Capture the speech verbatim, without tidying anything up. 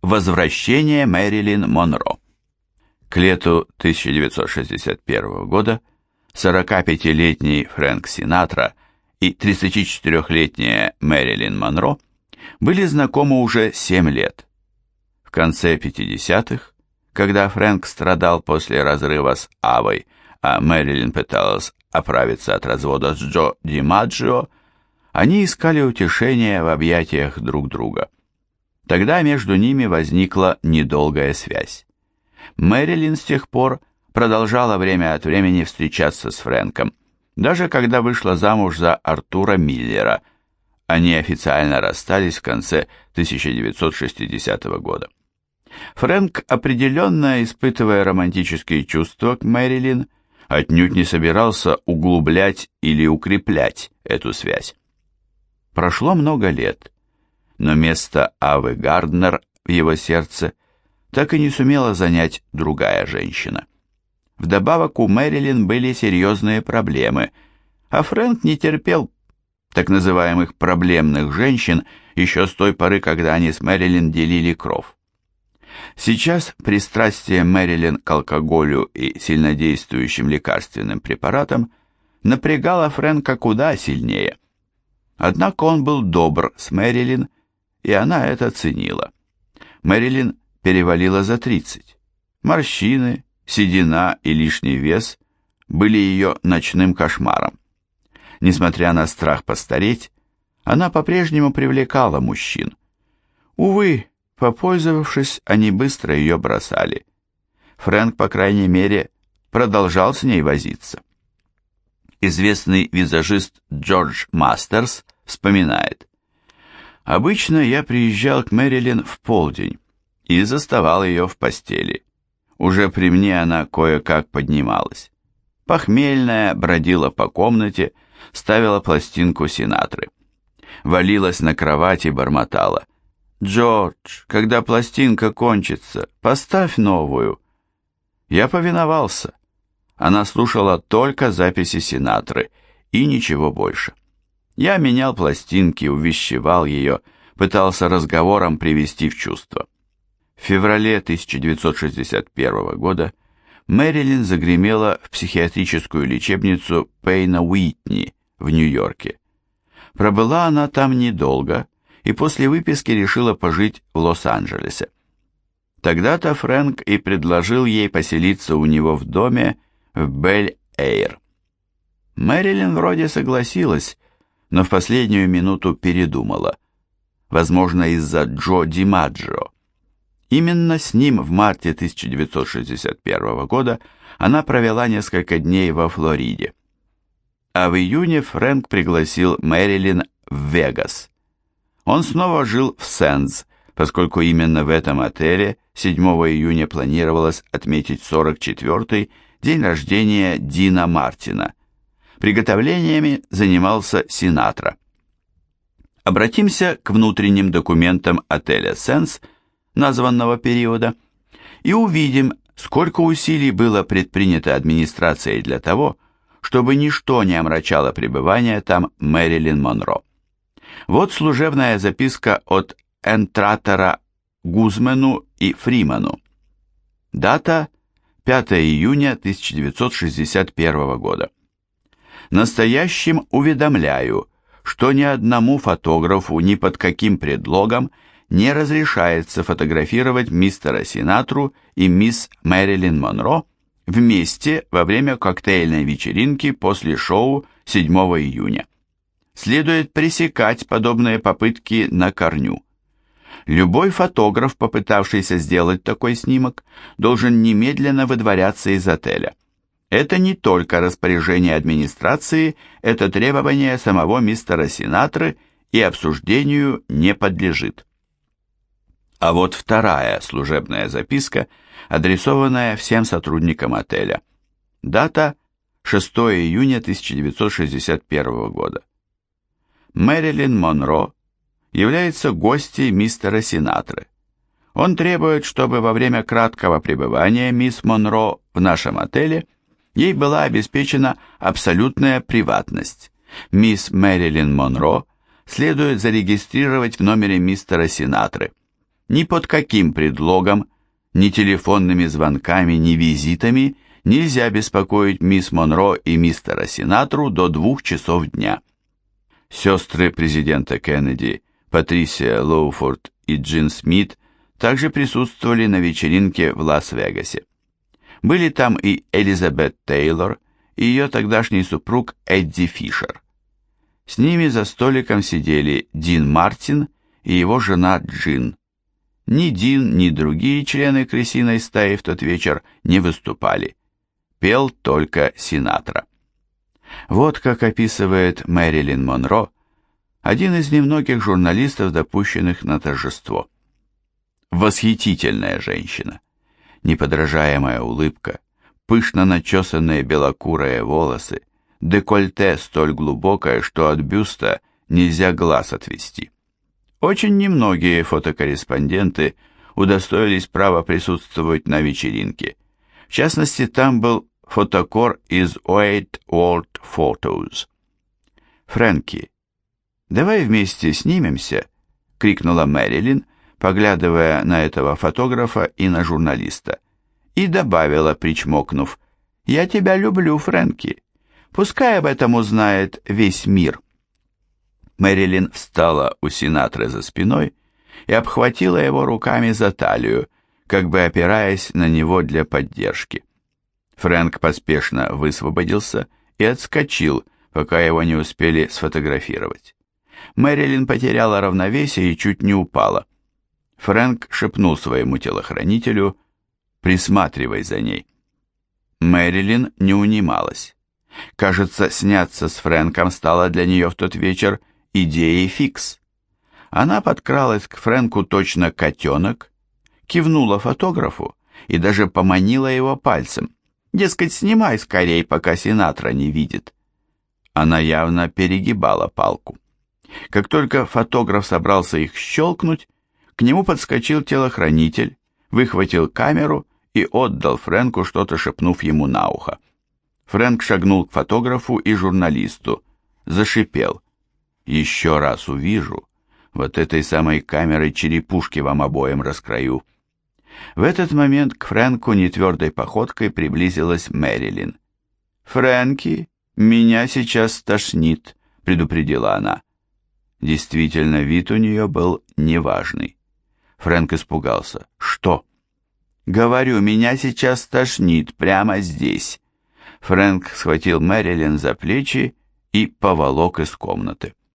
Возвращение Мэрилин Монро. К лету тысяча девятьсот шестьдесят первого года сорокапятилетний Фрэнк Синатра и тридцатичетырёхлетняя Мэрилин Монро были знакомы уже семь лет. В конце пятидесятых, когда Фрэнк страдал после разрыва с Авой, а Мэрилин пыталась оправиться от развода с Джо Димаджио, они искали утешения в объятиях друг друга. Тогда между ними возникла недолгая связь. Мэрилин с тех пор продолжала время от времени встречаться с Фрэнком, даже когда вышла замуж за Артура Миллера. Они официально расстались в конце тысяча девятьсот шестидесятого года. Фрэнк, определенно испытывая романтические чувства к Мэрилин, отнюдь не собирался углублять или укреплять эту связь. Прошло много лет, но место Авы Гарднер в его сердце так и не сумела занять другая женщина. Вдобавок у Мэрилин были серьезные проблемы, а Фрэнк не терпел так называемых проблемных женщин еще с той поры, когда они с Мэрилин делили кров. Сейчас пристрастие Мэрилин к алкоголю и сильнодействующим лекарственным препаратам напрягало Фрэнка куда сильнее. Однако он был добр с Мэрилин, и она это ценила. Мэрилин перевалила за тридцать. Морщины, седина и лишний вес были ее ночным кошмаром. Несмотря на страх постареть, она по-прежнему привлекала мужчин. Увы, попользовавшись, они быстро ее бросали. Фрэнк, по крайней мере, продолжал с ней возиться. Известный визажист Джордж Мастерс вспоминает: «Обычно я приезжал к Мэрилин в полдень и заставал ее в постели. Уже при мне она кое-как поднималась. Похмельная бродила по комнате, ставила пластинку Синатры. Валилась на кровать и бормотала: «Джордж, когда пластинка кончится, поставь новую». Я повиновался. Она слушала только записи Синатры и ничего больше. Я менял пластинки, увещевал ее, пытался разговором привести в чувство. В феврале тысяча девятьсот шестьдесят первого года Мэрилин загремела в психиатрическую лечебницу Пейна Уитни в Нью-Йорке. Пробыла она там недолго и после выписки решила пожить в Лос-Анджелесе. Тогда-то Фрэнк и предложил ей поселиться у него в доме в Бель-Эйр. Мэрилин вроде согласилась, но в последнюю минуту передумала. Возможно, из-за Джо Димаджио. Именно с ним в марте тысяча девятьсот шестьдесят первого года она провела несколько дней во Флориде. А в июне Фрэнк пригласил Мэрилин в Вегас. Он снова жил в Сэндс, поскольку именно в этом отеле седьмого июня планировалось отметить сорок четвёртый день рождения Дина Мартина. Приготовлениями занимался Синатра. Обратимся к внутренним документам отеля Сэндс названного периода и увидим, сколько усилий было предпринято администрацией для того, чтобы ничто не омрачало пребывание там Мэрилин Монро. Вот служебная записка от Энтратора Гузмену и Фриману. Дата пятого июня тысяча девятьсот шестьдесят первого года. Настоящим уведомляю, что ни одному фотографу ни под каким предлогом не разрешается фотографировать мистера Синатру и мисс Мэрилин Монро вместе во время коктейльной вечеринки после шоу седьмого июня. Следует пресекать подобные попытки на корню. Любой фотограф, попытавшийся сделать такой снимок, должен немедленно выдворяться из отеля. Это не только распоряжение администрации, это требование самого мистера Синатры и обсуждению не подлежит. А вот вторая служебная записка, адресованная всем сотрудникам отеля. Дата шестого июня тысяча девятьсот шестьдесят первого года. Мэрилин Монро является гостьей мистера Синатры. Он требует, чтобы во время краткого пребывания мисс Монро в нашем отеле ей была обеспечена абсолютная приватность. Мисс Мэрилин Монро следует зарегистрировать в номере мистера Синатры. Ни под каким предлогом, ни телефонными звонками, ни визитами нельзя беспокоить мисс Монро и мистера Синатру до двух часов дня. Сестры президента Кеннеди, Патрисия Лоуфорд и Джин Смит, также присутствовали на вечеринке в Лас-Вегасе. Были там и Элизабет Тейлор, и ее тогдашний супруг Эдди Фишер. С ними за столиком сидели Дин Мартин и его жена Джин. Ни Дин, ни другие члены крысиной стаи в тот вечер не выступали. Пел только Синатра. Вот как описывает Мэрилин Монро один из немногих журналистов, допущенных на торжество. Восхитительная женщина, неподражаемая улыбка, пышно начесанные белокурые волосы, декольте столь глубокое, что от бюста нельзя глаз отвести. Очень немногие фотокорреспонденты удостоились права присутствовать на вечеринке. В частности, там был фотокор из White World Photos. «Фрэнки, давай вместе снимемся», — крикнула Мэрилин, поглядывая на этого фотографа и на журналиста, и добавила, причмокнув: «Я тебя люблю, Фрэнки. Пускай об этом узнает весь мир». Мэрилин встала у Синатры за спиной и обхватила его руками за талию, как бы опираясь на него для поддержки. Фрэнк поспешно высвободился и отскочил, пока его не успели сфотографировать. Мэрилин потеряла равновесие и чуть не упала. Фрэнк шепнул своему телохранителю: «Присматривай за ней». Мэрилин не унималась. Кажется, сняться с Фрэнком стало для нее в тот вечер идеей фикс. Она подкралась к Фрэнку точно котенок, кивнула фотографу и даже поманила его пальцем. Дескать, снимай скорей, пока Синатра не видит. Она явно перегибала палку. Как только фотограф собрался их щелкнуть, к нему подскочил телохранитель, выхватил камеру и отдал Фрэнку, что-то шепнув ему на ухо. Фрэнк шагнул к фотографу и журналисту, зашипел: «Еще раз увижу, вот этой самой камерой черепушки вам обоим раскрою». В этот момент к Фрэнку нетвердой походкой приблизилась Мэрилин. «Фрэнки, меня сейчас тошнит», — предупредила она. Действительно, вид у нее был неважный. Фрэнк испугался. «Что?» «Говорю, меня сейчас тошнит прямо здесь». Фрэнк схватил Мэрилин за плечи и поволок из комнаты.